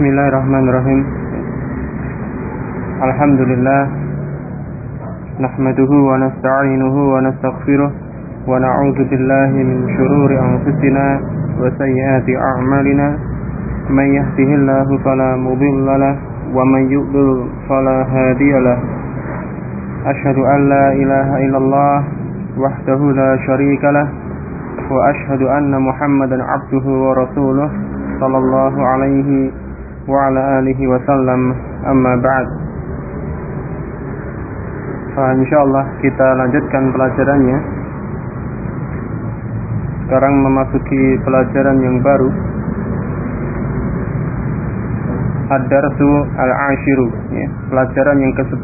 Bismillahirrahmanirrahim. Alhamdulillah. Nahmaduhu wa nasta'inuhu wa nastaghfiruh wa na'udzu billahi min shururi anfusina wa sayyiati a'malina. May yahdihillahu fala mudilla lahu wa may yudlil fala hadiya lahu. Asyhadu an la ilaha illallah wahdahu la syarika lahu wa asyhadu anna Muhammadan 'abduhu wa rasuluh sallallahu alaihi wa ala alihi wa sallam. Amma ba'd. Insyaallah kita lanjutkan pelajarannya. Sekarang memasuki pelajaran yang baru, Ad-Darsu Al-Ashiru, ya, pelajaran yang ke-10.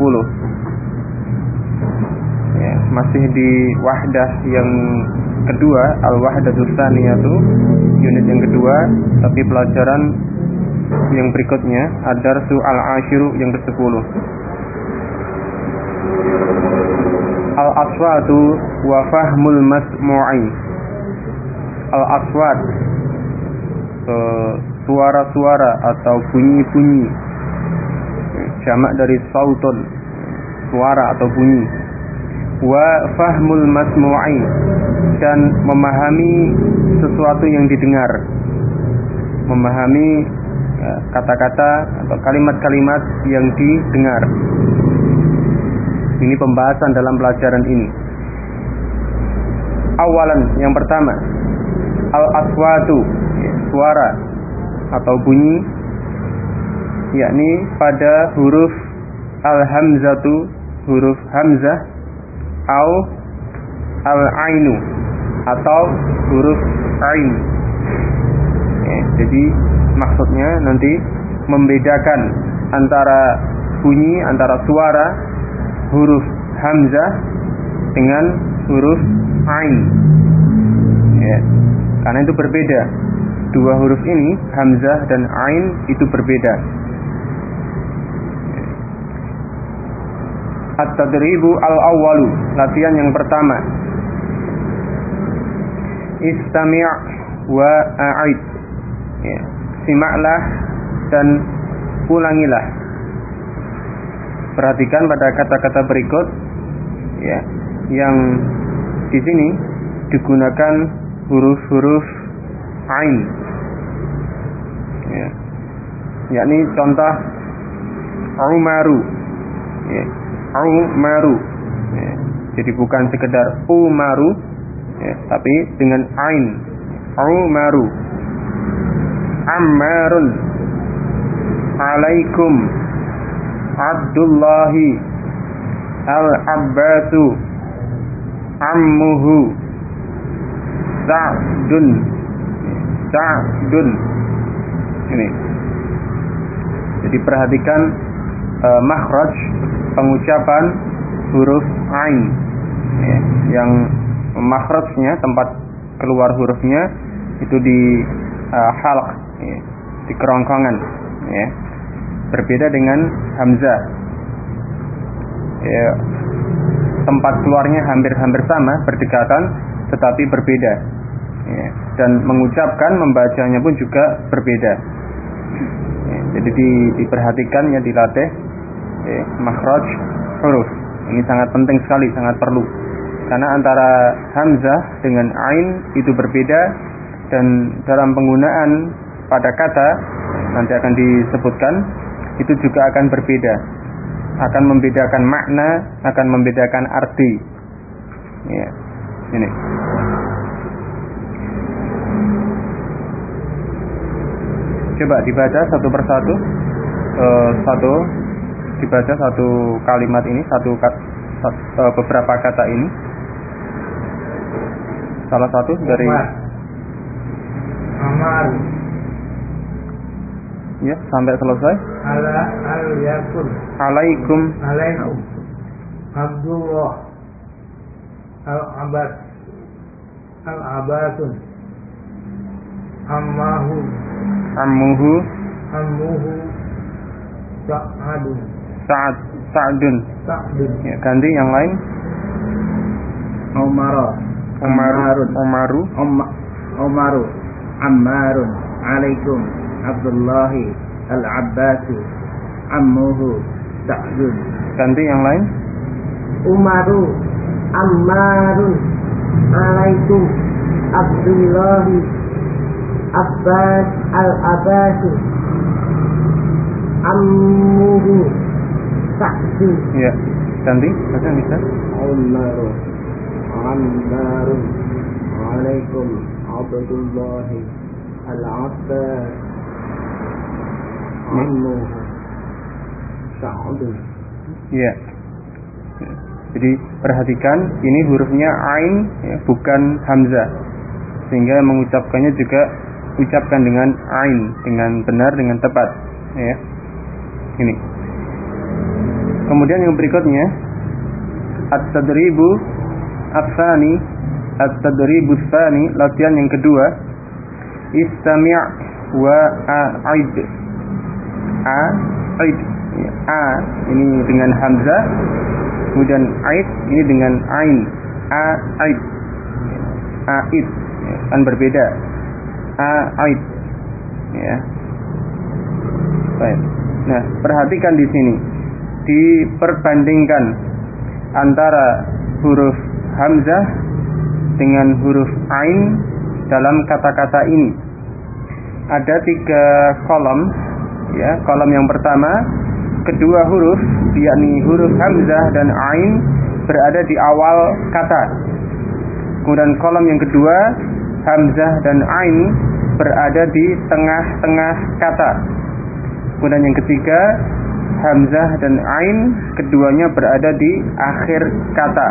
Ya, masih di wahdah yang kedua, Al-Wahdatus Tsaniyatu, unit yang kedua, tapi pelajaran yang berikutnya Ad-Darsu Al-Ashiru yang ke-10. Al-aswatu wa fahmul masmu'i. Al-aswat, suara-suara atau bunyi-bunyi, jamak dari sautun, suara atau bunyi. Wa fahmul masmu'i, dan memahami sesuatu yang didengar, memahami kata-kata atau kalimat-kalimat yang didengar. Ini pembahasan dalam pelajaran ini. Awalan, yang pertama, al-aswatu, suara atau bunyi, yakni pada huruf al-hamzatu, huruf hamzah, au al-ainu, atau huruf ain. Jadi maksudnya nanti membedakan antara bunyi, antara suara huruf hamzah dengan huruf ain, ya, karena itu berbeda. Dua huruf ini, hamzah dan ain, itu berbeda. At-tadribu al-awwalu, latihan yang pertama. Istami' wa a'id, ya, simaklah dan ulangilah. Perhatikan pada kata-kata berikut, ya, yang di sini digunakan huruf-huruf ain, ya, yakni contoh umaru, ya, umaru, ya, jadi bukan sekedar umaru, ya, tapi dengan ain, umaru. Ammarun, alaikum, Abdullahi, Al-Abbasu, Ammuhu, Sa'dun, Sa'dun. Ini. Jadi perhatikan makhraj, pengucapan huruf ain, ya, yang makhrajnya, tempat keluar hurufnya itu di halq, ya, di kerongkongan, ya. Berbeda dengan hamzah, ya, tempat keluarnya hampir-hampir sama, berdekatan, tetapi berbeda, ya. Dan mengucapkan, membacanya pun juga berbeda, ya. Jadi diperhatikan, ya, dilatih, ya, makhraj huruf. Ini sangat penting sekali, sangat perlu, karena antara hamzah dengan ain itu berbeda, dan dalam penggunaan pada kata nanti akan disebutkan, itu juga akan berbeda, akan membedakan makna, akan membedakan arti, ya. Ini coba dibaca satu persatu, dibaca satu kalimat ini, beberapa kata ini, salah satu dari Amar, ya, sampai selesai. Alaikum, Abdullah, Al-Abbas, Al-Abbasun, Ammuhu, Sa'dun. Ya, ganti yang lain. Umaru, Ammarun, alaikum, Abdullahi, Al-Abbasu ammuhu Sa'dun. Ganti yang lain. Umaru Ammarun alaikum Abdullahi Abbas Al-Abbasu ammuhu Sa'dun. Ya, ganti. Baca bisa. Ammarun alaikum Abdullahi Al-Abbas ammuhu Sa'dun. Ya. Jadi perhatikan ini hurufnya ain ya, bukan hamzah. Sehingga mengucapkannya juga ucapkan dengan ain, dengan benar, dengan tepat ya. Ini. Kemudian yang berikutnya at-tadribu ats-tsani, at-tadribu ats-tsani, latihan yang kedua. Istami' wa a'id. A'id. A ini dengan hamzah, kemudian aid ini dengan ain. A'id. Aid kan berbeda. A'id ya. Baik. Nah, perhatikan di sini. Diperbandingkan antara huruf hamzah dengan huruf ain dalam kata-kata ini. Ada 3 kolom ya. Kolom yang pertama, kedua huruf yakni huruf hamzah dan ain berada di awal kata. Kemudian kolom yang kedua, hamzah dan ain berada di tengah-tengah kata. Kemudian yang ketiga, hamzah dan ain keduanya berada di akhir kata.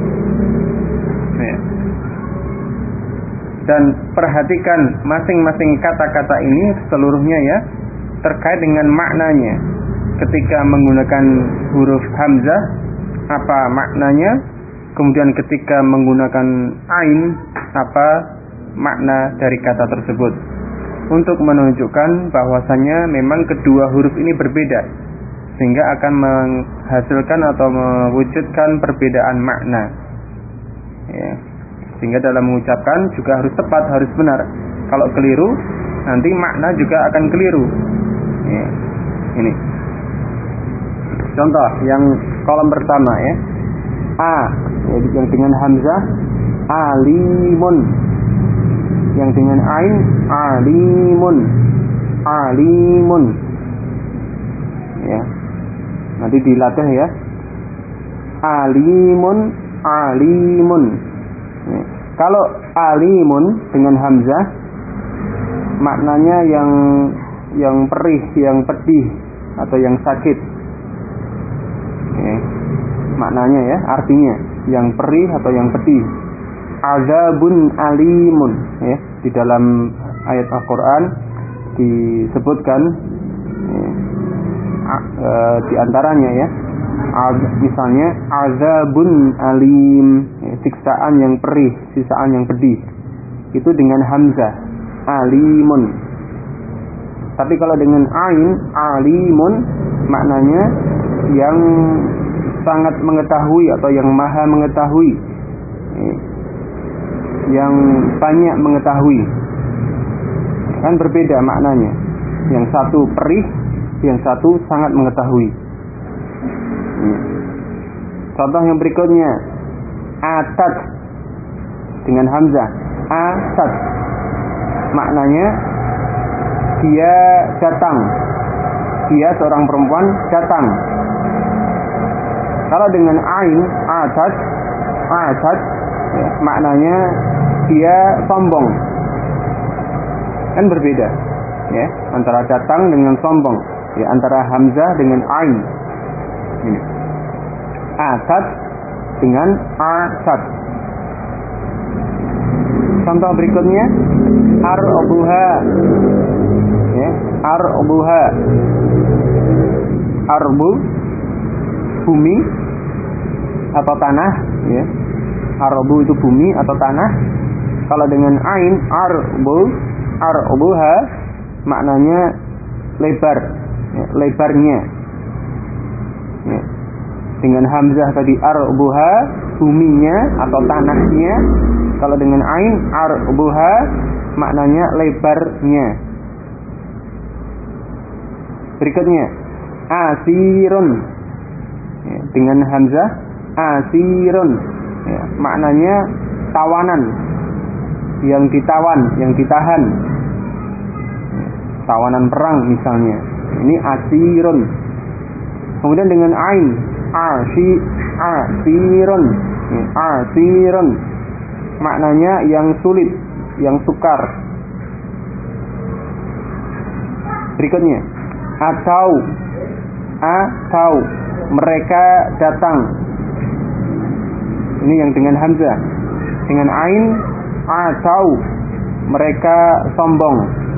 Dan perhatikan masing-masing kata-kata ini seluruhnya ya, terkait dengan maknanya. Ketika menggunakan huruf hamzah, apa maknanya? Kemudian ketika menggunakan ain, apa makna dari kata tersebut? Untuk menunjukkan bahwasannya memang kedua huruf ini berbeda, sehingga akan menghasilkan atau mewujudkan perbedaan makna ya. Sehingga dalam mengucapkan juga harus tepat, harus benar. Kalau keliru, nanti makna juga akan keliru ya. Ini contoh yang kolom pertama ya. A yang dengan hamzah alimun, yang dengan ain alimun, alimun ya. Nanti dilatih ya. Alimun, alimun ya. Kalau alimun dengan hamzah maknanya yang perih, yang pedih atau yang sakit ya. Maknanya ya, artinya yang perih atau yang pedih. Azabun alimun ya. Di dalam ayat Al-Quran disebutkan di antaranya ya, misalnya azabun alim ya, siksaan yang perih, siksaan yang pedih, itu dengan hamzah alimun. Tapi kalau dengan ain alimun maknanya yang sangat mengetahui atau yang maha mengetahui, yang banyak mengetahui. Kan berbeda maknanya. Yang satu perih, yang satu sangat mengetahui. Contoh yang berikutnya, atat dengan hamzah. Atat maknanya dia datang, dia seorang perempuan datang. Kalau dengan ain atat ya, maknanya dia sombong. Kan berbeda ya, antara datang dengan sombong ya, antara hamzah dengan ain. Ini atat dengan atat. Contoh berikutnya ar-buha ya, ar-buha. Arbu bumi atau tanah ya. Arbu itu bumi atau tanah. Kalau dengan ain arbuha maknanya lebar ya, lebarnya ya. Dengan hamzah tadi arbuha buminya atau tanahnya. Kalau dengan ain arbuha maknanya lebarnya Berikutnya asirun, ya, dengan hamzah asirun, ya, maknanya tawanan, yang ditawan, yang ditahan, ya, tawanan perang misalnya. Ini asirun. Kemudian dengan ain asirun, ya, asirun, maknanya yang sulit, yang sukar. Berikutnya atau mereka datang. Ini yang dengan hamzah. Dengan ain atau mereka sombong.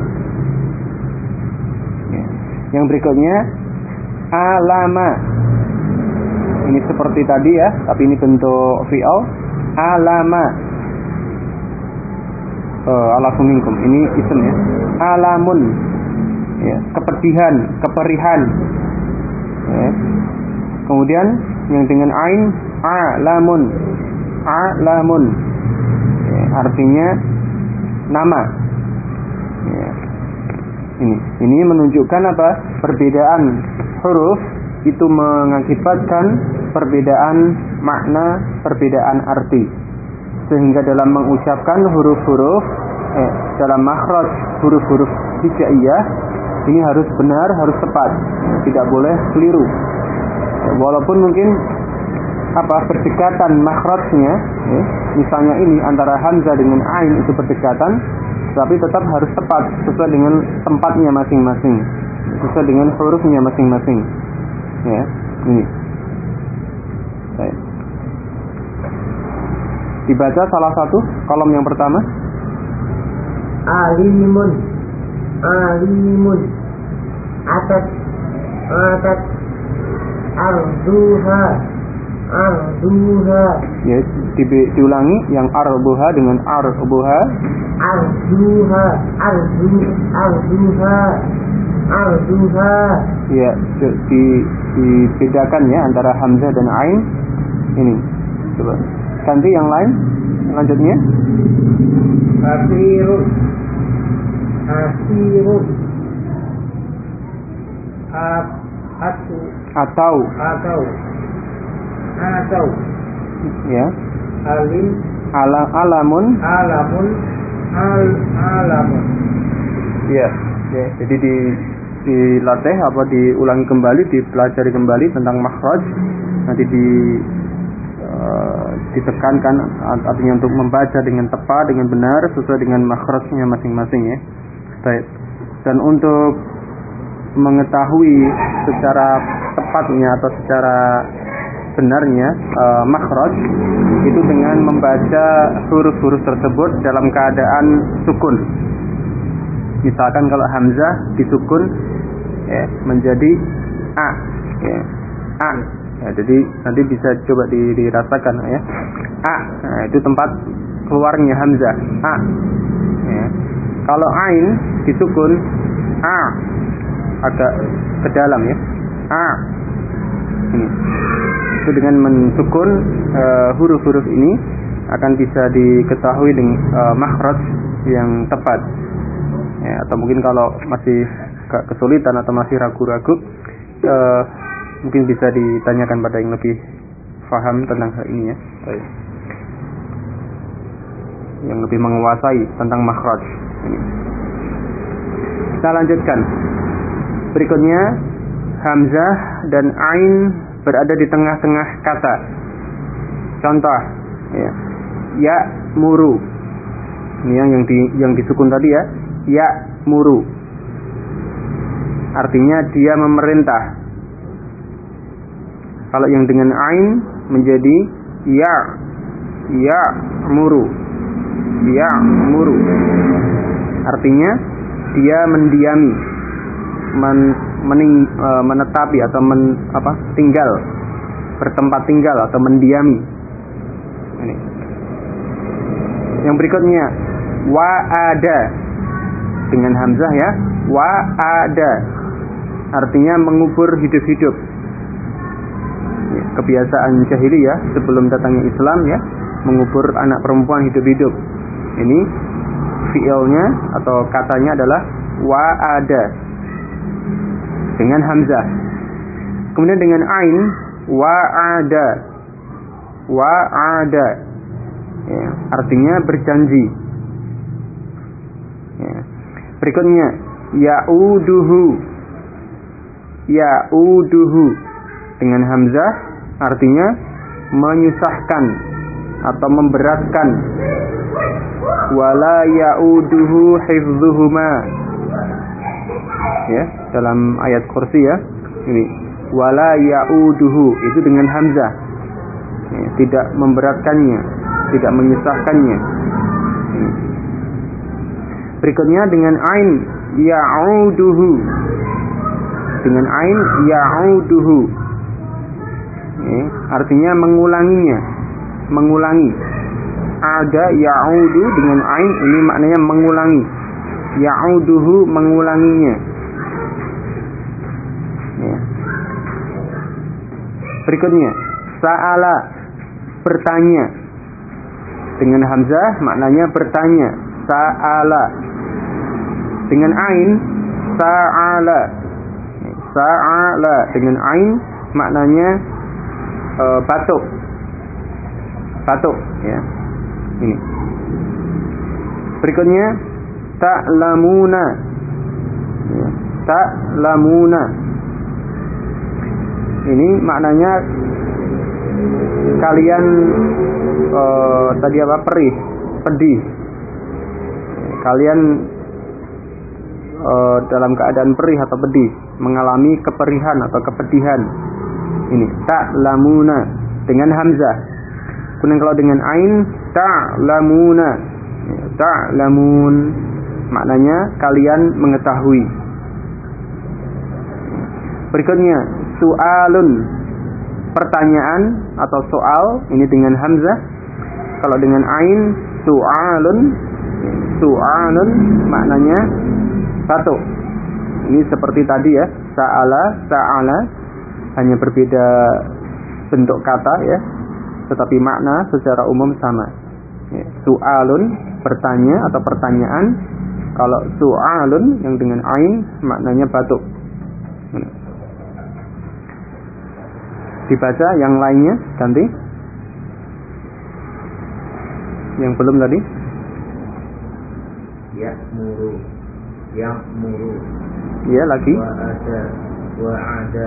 Ya. Yang berikutnya alama. Ini seperti tadi ya, tapi ini bentuk fi'al. Alama. Alafu minkum. Ini isim ya. Alamun. Ya, kepedihan, keperihan. Ya. Kemudian yang dengan ain alamun, ya, artinya nama. Ya. Ini menunjukkan apa? Perbedaan huruf itu mengakibatkan perbedaan makna, perbedaan arti. Sehingga dalam mengucapkan huruf-huruf dalam makhraj huruf-huruf hijaiyah ini harus benar, harus tepat, tidak boleh keliru. Walaupun mungkin berdekatan makhrajnya, misalnya ini antara hamzah dengan ain itu berdekatan, tapi tetap harus tepat sesuai dengan tempatnya masing-masing, sesuai dengan hurufnya masing-masing. Ya, ini. Baik. Dibaca salah satu kolom yang pertama. Alimun, atat, arduha. Ya, diulangi yang arbuha dengan arbuha. Arduha. Ya, dibedakan ya antara hamzah dan ain. Ini. Coba. Ganti yang lain. Selanjutnya. Asirun. Atau. Ya. Alamun. Ya. Ya, jadi dilatih diulangi kembali, dipelajari kembali tentang makhraj. Nanti ditekankan artinya untuk membaca dengan tepat, dengan benar sesuai dengan makhrajnya masing-masing ya. Baik. Dan untuk mengetahui secara tepatnya atau secara benarnya makhraj itu dengan membaca huruf-huruf tersebut dalam keadaan sukun. Misalkan kalau hamzah disukun ya, menjadi a ya. A ya, jadi nanti bisa coba dirasakan ya. A nah, itu tempat keluarnya hamzah a ya. Kalau ain disukun a agak ke dalam ya. A ini. Itu dengan mensukun huruf-huruf ini akan bisa diketahui dengan makhraj yang tepat. Ya, atau mungkin kalau masih kesulitan atau masih ragu-ragu, mungkin bisa ditanyakan pada yang lebih paham tentang hal ini ya. Baik. Yang lebih menguasai tentang makhraj ini. Kita lanjutkan. Berikutnya hamzah dan ain berada di tengah-tengah kata. Contoh ya. Ya muru. Ini yang disukun tadi ya. Ya muru. Artinya dia memerintah. Kalau yang dengan ain menjadi ya muru. Ya muru. Artinya dia mendiami, menetapi atau tinggal, bertempat tinggal atau mendiami. Ini. Yang berikutnya wa'ada dengan hamzah ya. Wa'ada artinya mengubur hidup-hidup. Ya, kebiasaan jahiliyah sebelum datangnya Islam ya, mengubur anak perempuan hidup-hidup. Ini fi'ilnya atau katanya adalah wa'ada. dengan hamzah. Kemudian dengan ain wa'ada. Wa'ada. Ya, artinya berjanji. Ya. Berikutnya ya'uduhu. Ya'uduhu dengan hamzah artinya menyusahkan atau memberatkan. Wala ya'uduhu hifdzuhuma. Ya, dalam ayat kursi ya. Ini wala ya'uduhu itu dengan hamzah. Ya, tidak memberatkannya, tidak menyusahkannya. Ya. Berikutnya dengan ain ya'uduhu. Dengan ain ya'uduhu. Ya, artinya mengulanginya, mengulangi. Ada ya'udu dengan ain ini maknanya mengulangi. Ya'uduhu mengulanginya. Ya. Berikutnya sa'ala bertanya. Dengan hamzah maknanya bertanya. Sa'ala. Dengan ain sa'ala. Sa'ala dengan ain maknanya batuk. Batuk ya. Ini. Berikutnya ta'lamuna. Ya, ta'lamuna. Ini maknanya kalian tadi apa? Perih, pedih. Kalian dalam keadaan perih atau pedih, mengalami keperihan atau kepedihan. Ini ta'lamuna dengan hamzah. Kemudian kalau dengan ain ta'lamuna. Ta'lamun maknanya kalian mengetahui. Berikutnya su'alun pertanyaan atau soal, ini dengan hamzah. Kalau dengan ain su'alun. Su'alun maknanya batuk. Ini seperti tadi ya, sa'ala, sa'ala, hanya berbeda bentuk kata ya, tetapi makna secara umum sama. Ya, su'alun bertanya atau pertanyaan. Kalau su'alun yang dengan ain maknanya batuk. Dibaca yang lainnya ganti. Yang belum tadi. Ya'muru. Ya'muru. Iya lagi. Wa'ada.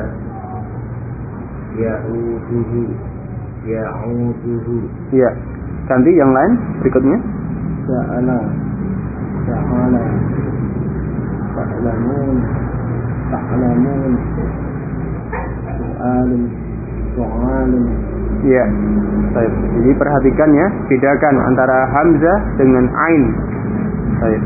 Ya'uduhu. Ya'uduhu. Iya. Ganti yang lain berikutnya. Sa'ala. Sa'ala. Ta'lamun. Ta'lamun. Su'alun. Su'alun. Iya. Baik. Jadi perhatikan ya, bedakan antara hamzah dengan ain. Baik.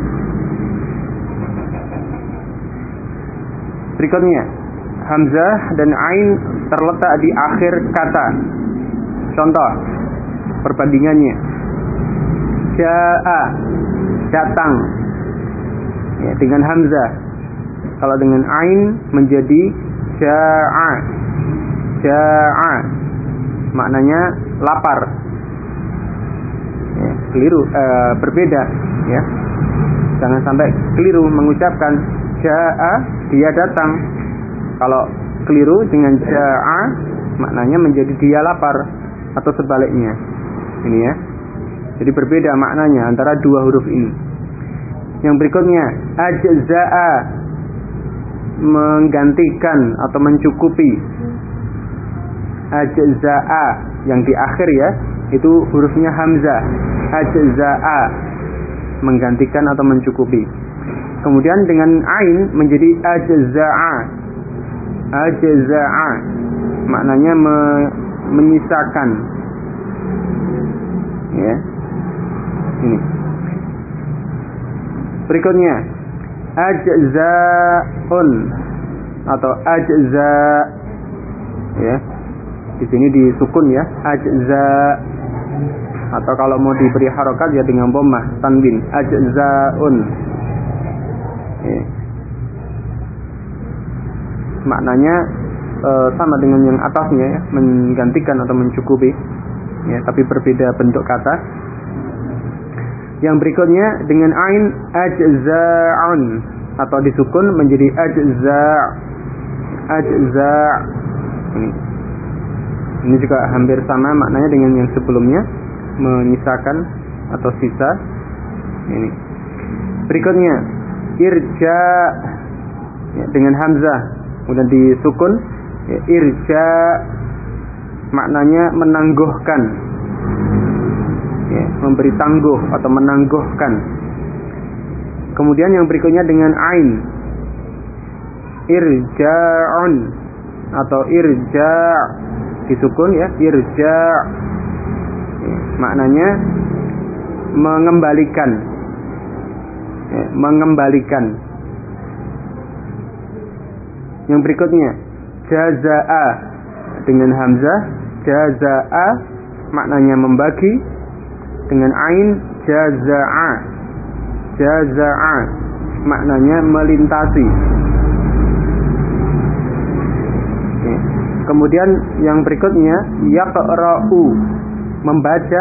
Berikutnya, hamzah dan ain terletak di akhir kata. Contoh perbandingannya. Ja'a datang. Ya, dengan hamzah. Kalau dengan ain menjadi ja'a. Ja'a maknanya lapar. Ya, keliru, berbeda ya. Jangan sampai keliru mengucapkan ja'a, dia datang. Kalau keliru dengan ja'a maknanya menjadi dia lapar atau sebaliknya. Ini ya. Jadi berbeda maknanya antara dua huruf ini. Yang berikutnya ajza'a menggantikan atau mencukupi. Ajza'a yang di akhir ya, itu hurufnya hamzah. Ajza'a menggantikan atau mencukupi. Kemudian dengan ain menjadi ajza'a. Ajza'a maknanya menyisakan. Ya. Ini. Berikutnya ajza'un atau ajza. Ya. Di sini disukun ya, ajza. Atau kalau mau diberi harokat ya dengan dhammah tanwin, ajza'un. Ya. Maknanya sama dengan yang atasnya ya, menggantikan atau mencukupi. Ya, tapi berbeda bentuk kata. Yang berikutnya dengan ain ajza'un atau disukun menjadi ajza'. ajza'. Ini juga hampir sama maknanya dengan yang sebelumnya, menyisakan atau sisa. Ini. Berikutnya irja ya, dengan hamzah kemudian disukun ya, irja maknanya menangguhkan ya, memberi tangguh atau menangguhkan. Kemudian yang berikutnya dengan ain irja'un atau irja' disukun ya, irja' ya, maknanya mengembalikan ya, mengembalikan. Yang berikutnya jaza'a dengan hamzah, jaza'a maknanya membagi, dengan ain jaza'a, jaza'a maknanya melintasi. Oke. Kemudian yang berikutnya yaqra'u membaca,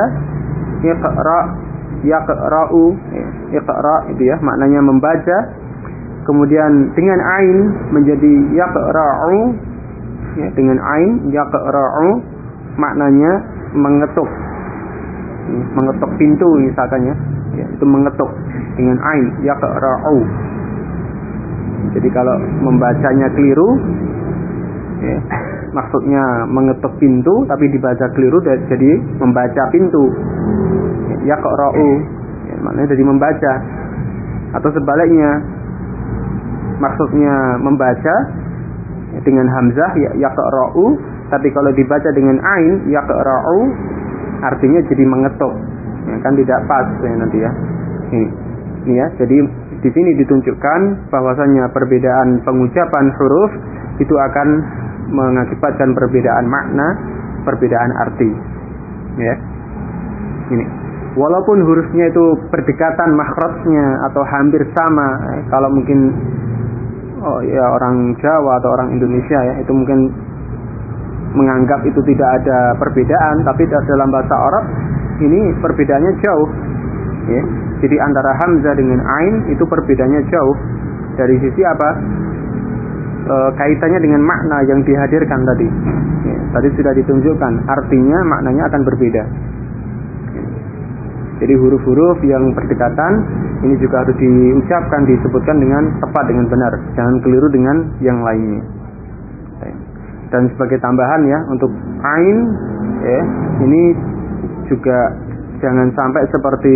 yaqra'u iqra itu ya maknanya membaca. Kemudian dengan ain menjadi yaqra'u ya, dengan ain yaqra'u maknanya mengetuk. Mengetuk pintu misalkan ya, itu mengetuk dengan ain yaqra'u. Jadi kalau membacanya keliru ya, maksudnya mengetuk pintu tapi dibaca keliru jadi membaca pintu. Yaqra'u ya, maknanya jadi membaca. Atau sebaliknya maksudnya membaca ya, dengan hamzah ya yaqra'u, tapi kalau dibaca dengan ain yaqra'u artinya jadi mengetuk. Ya, kan tidak pas ya nanti ya. Ini ya. Jadi di sini ditunjukkan bahwasanya perbedaan pengucapan huruf itu akan mengakibatkan perbedaan makna, perbedaan arti. Ya. Ini. Walaupun hurufnya itu berdekatan makhrajnya atau hampir sama, kalau mungkin orang Jawa atau orang Indonesia ya, itu mungkin menganggap itu tidak ada perbedaan, tapi dalam bahasa Arab ini perbedaannya jauh. Ya. Jadi antara hamzah dengan ain itu perbedaannya jauh. Dari sisi apa? Kaitannya dengan makna yang dihadirkan tadi. Ya, tadi sudah ditunjukkan, artinya maknanya akan berbeda. Ya. Jadi huruf-huruf yang berdekatan ini juga harus diucapkan, disebutkan dengan tepat, dengan benar. Jangan keliru dengan yang lainnya. Dan sebagai tambahan ya, untuk ain ya, ini juga jangan sampai seperti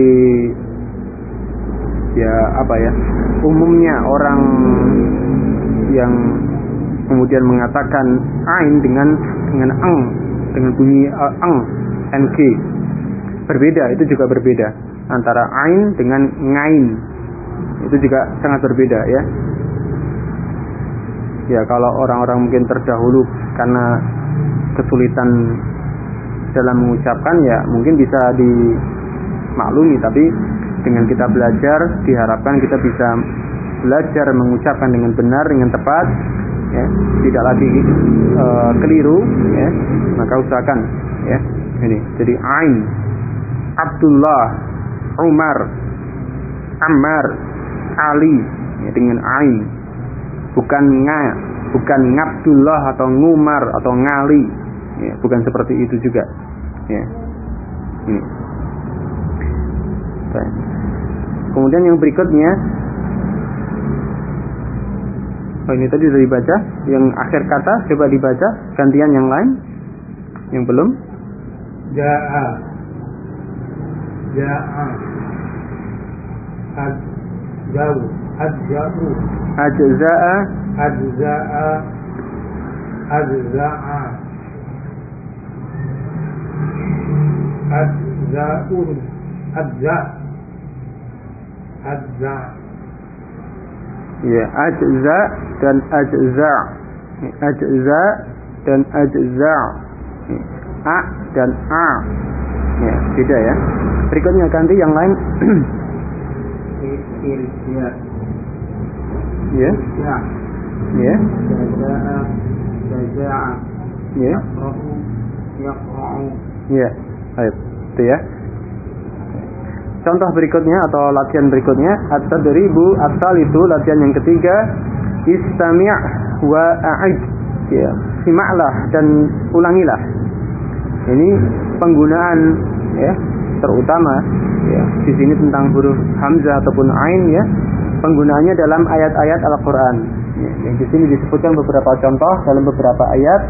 ya apa ya, umumnya orang yang kemudian mengatakan ain dengan eng, dengan bunyi eng, ng. Berbeda, itu juga berbeda antara ain dengan ngain. Itu juga sangat berbeda ya. Ya kalau orang-orang mungkin terdahulu karena kesulitan dalam mengucapkan ya mungkin bisa dimaklumi, tapi dengan kita belajar diharapkan kita bisa belajar mengucapkan dengan benar, dengan tepat ya, tidak lagi keliru ya. Maka usahakan ya. Ini jadi ain Abdullah, Umar, Ammar, Ali ya, dengan ain, bukan bukan Ngabdullah atau Ngumar atau Ngali ya, bukan seperti itu juga ya. Ini. Baik. Kemudian yang berikutnya, ini tadi sudah dibaca. Yang akhir kata coba dibaca, gantian yang lain yang belum. Ja'a, ja'a, ajza'u, ajza'u, Ajza'a, ajza'a, ajza'a, ajza'un, ajza', ajza'. ya, ajza dan ajza', ajza dan ajza', a dan a ya, beda ya. Berikutnya ganti yang lain. Irja, Ya, irja, ya, jaza'a, jaza'a, ya, yaqra'u, yaqra'u. ya. Baik, itu ya. Contoh berikutnya atau latihan berikutnya, at-tadribu asal itu latihan yang ketiga, istami' wa a'id. ya, simaklah dan ulangilah. Ini penggunaan ya terutama ya di sini tentang huruf hamzah ataupun ain ya, penggunaannya dalam ayat-ayat Al-Qur'an. Ya, yang di sini disebutkan beberapa contoh dalam beberapa ayat.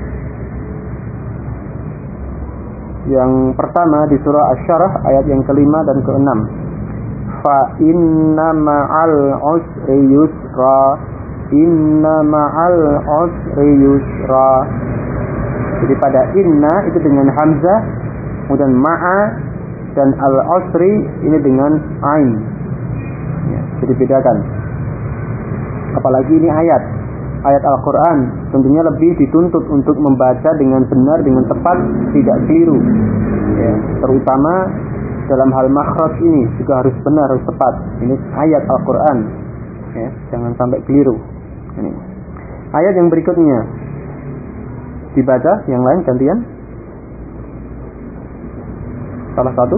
Yang pertama di surah Asy-Syarah ayat yang kelima dan keenam. Fa inna ma'al usri yusra, inna ma'al usri yusra. Jadi pada inna itu dengan hamzah, kemudian ma'a dan al-usri ini dengan ain. Ya, jadi bedakan. Apalagi ini ayat Al-Quran, tentunya lebih dituntut untuk membaca dengan benar, dengan tepat, tidak keliru. Ya, terutama dalam hal makhraj ini juga harus benar, harus tepat. Ini ayat Al-Quran, ya, jangan sampai keliru. Ini. Ayat yang berikutnya dibaca, yang lain gantian. Salah satu.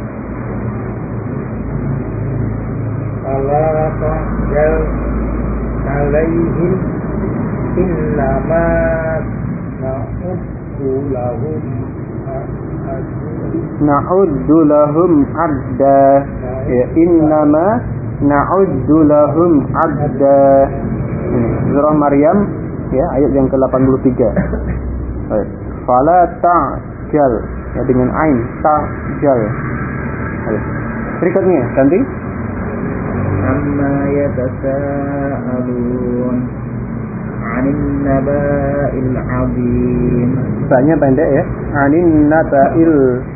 Allah ta'ala alaihim innama na'uddu lahum adda. Ya, innama na'uddu lahum adda. Surah Maryam ya, ayat yang ke-83. Baik. Fala ta'jal ya, dengan ain ta'jal. Baik. Berikutnya ganti. Amma yatasaalun 'anil naba'il 'adzim. Banyak pendek ya. 'anil naba'il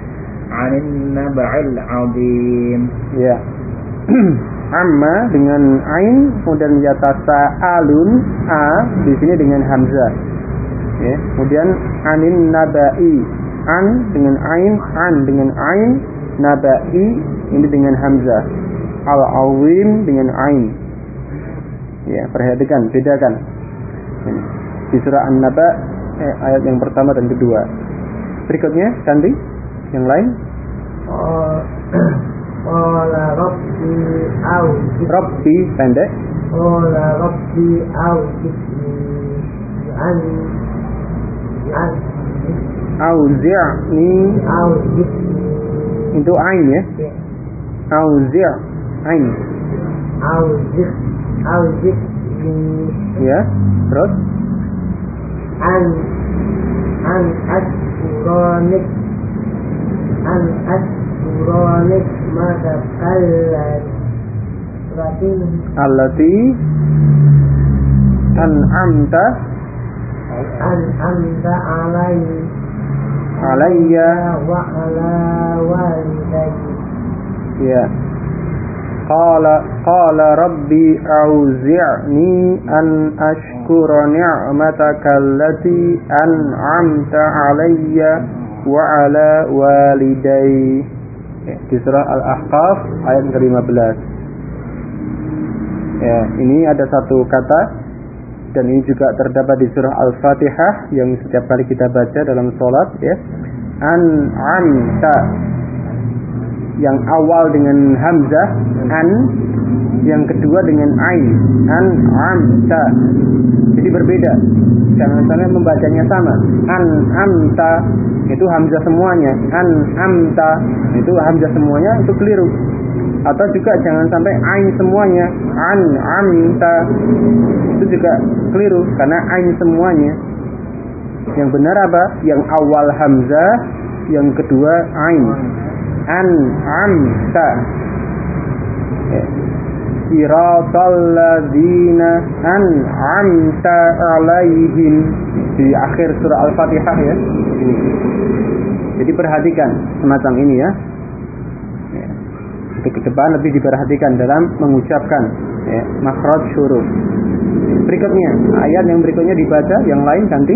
'adzim. Ya. Amma dengan ain, kemudian yatasaalun a di sini dengan hamzah. Ya, kemudian 'anil naba'i, an dengan ain, an dengan ain, naba'i ini dengan hamzah. Al-azim dengan ain. Ya, perhatikan, bedakan. Ini. Di surah An-Naba ayat yang pertama dan kedua. Berikutnya ganti yang lain. Qala rabbi a'udzu. Rabbi pendek. Qala rabbi a'udzu an Auzi'ni itu ain ya. Auzi' ain. Auzi'ni Ya, terus an askuronik maka allati an'amta alayya wa ala walidayya. ya. Qala rabbi auzi'ni an ashkura ni'mataka allati an'amta alayya wa ala walidayya. Di surah Al-Ahqaf ayat ke-15. Ya, ini ada satu kata dan ini juga terdapat di surah Al-Fatihah yang setiap kali kita baca dalam sholat ya. An'amta yang awal dengan hamzah an, yang kedua dengan ain an'amta. Jadi berbeda, jangan sampai membacanya sama. An'amta itu hamzah semuanya, an'amta itu hamzah semuanya, itu keliru. Atau juga jangan sampai ain semuanya, an'amta itu juga keliru karena ain semuanya. Yang benar apa? Yang awal hamzah, yang kedua ain. An'amta siratal ladzina an'amta alaihim di akhir surah Al-Fatihah ya. Ini. Jadi perhatikan semacam ini ya. Untuk ke depan lebih diperhatikan dalam mengucapkan ya, makhraj huruf. Berikutnya, ayat yang berikutnya dibaca, yang lain ganti.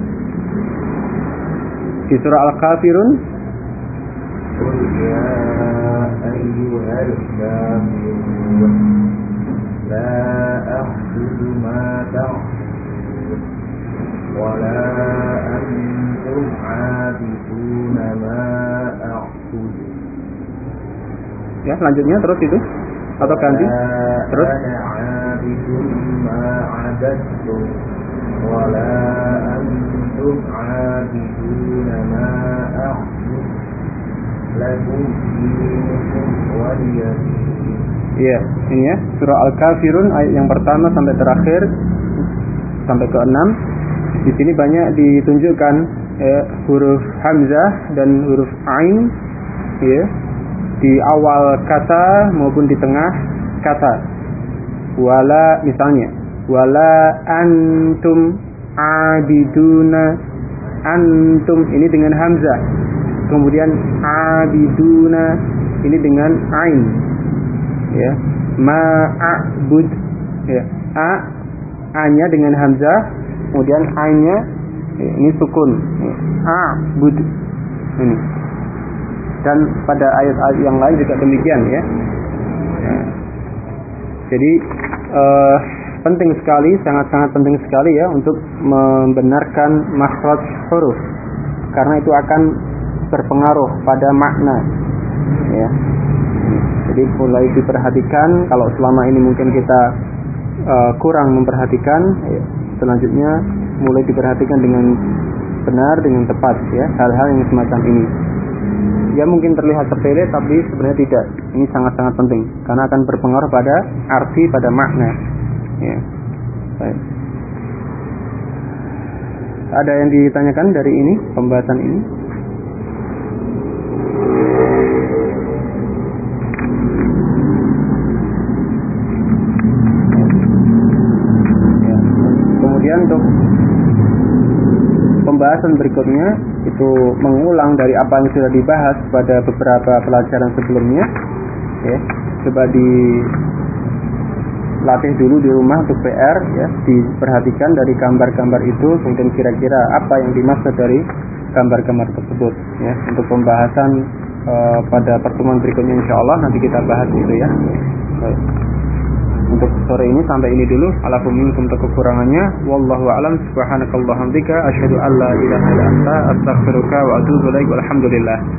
Di surah Al-Kafirun. Qul ya ayyuhal kafirun la a'budu ma ta'budun wa la antum 'abiduna ma a'budu. Ya, selanjutnya terus itu atau ganti? Terus ana 'abidun ma 'abadtum wala antum 'abiduna ma a'budu lakum dinukum waliyadin. Iya, ini ya, surah Al-Kafirun ayat yang pertama sampai terakhir sampai ke-6. Di sini banyak ditunjukkan huruf hamzah dan huruf ain ya, di awal kata maupun di tengah kata. Wala misalnya, wala antum abiduna, antum ini dengan hamzah. Kemudian abiduna ini dengan ain. Ya, ma'abud ya, a-nya dengan hamzah, kemudian a-nya ini sukun ya, a'bud ini. Dan pada ayat-ayat yang lain juga demikian ya. Jadi penting sekali, sangat-sangat penting sekali ya untuk membenarkan makhraj huruf, karena itu akan berpengaruh pada makna ya. Jadi mulai diperhatikan. Kalau selama ini mungkin kita kurang memperhatikan ya, selanjutnya mulai diperhatikan dengan benar, dengan tepat ya, hal-hal yang semacam ini. Ya mungkin terlihat sepele, tapi sebenarnya tidak. Ini sangat-sangat penting karena akan berpengaruh pada arti, pada makna ya. Baik. Ada yang ditanyakan dari ini, pembahasan ini? Untuk pembahasan berikutnya itu mengulang dari apa yang sudah dibahas pada beberapa pelajaran sebelumnya ya. Coba dilatih dulu di rumah untuk PR ya, diperhatikan dari gambar-gambar itu, kemudian kira-kira apa yang dimaksud dari gambar-gambar tersebut ya. Untuk pembahasan pada pertemuan berikutnya insyaallah nanti kita bahas itu ya. Baik. Untuk sore ini sampai ini dulu. Alafu minkum kekurangannya. Wallahu a'lam. Subhanakallahumma hamdika asyhadu an la ilaha illa anta astaghfiruka wa atubu ilaik. Walhamdulillah.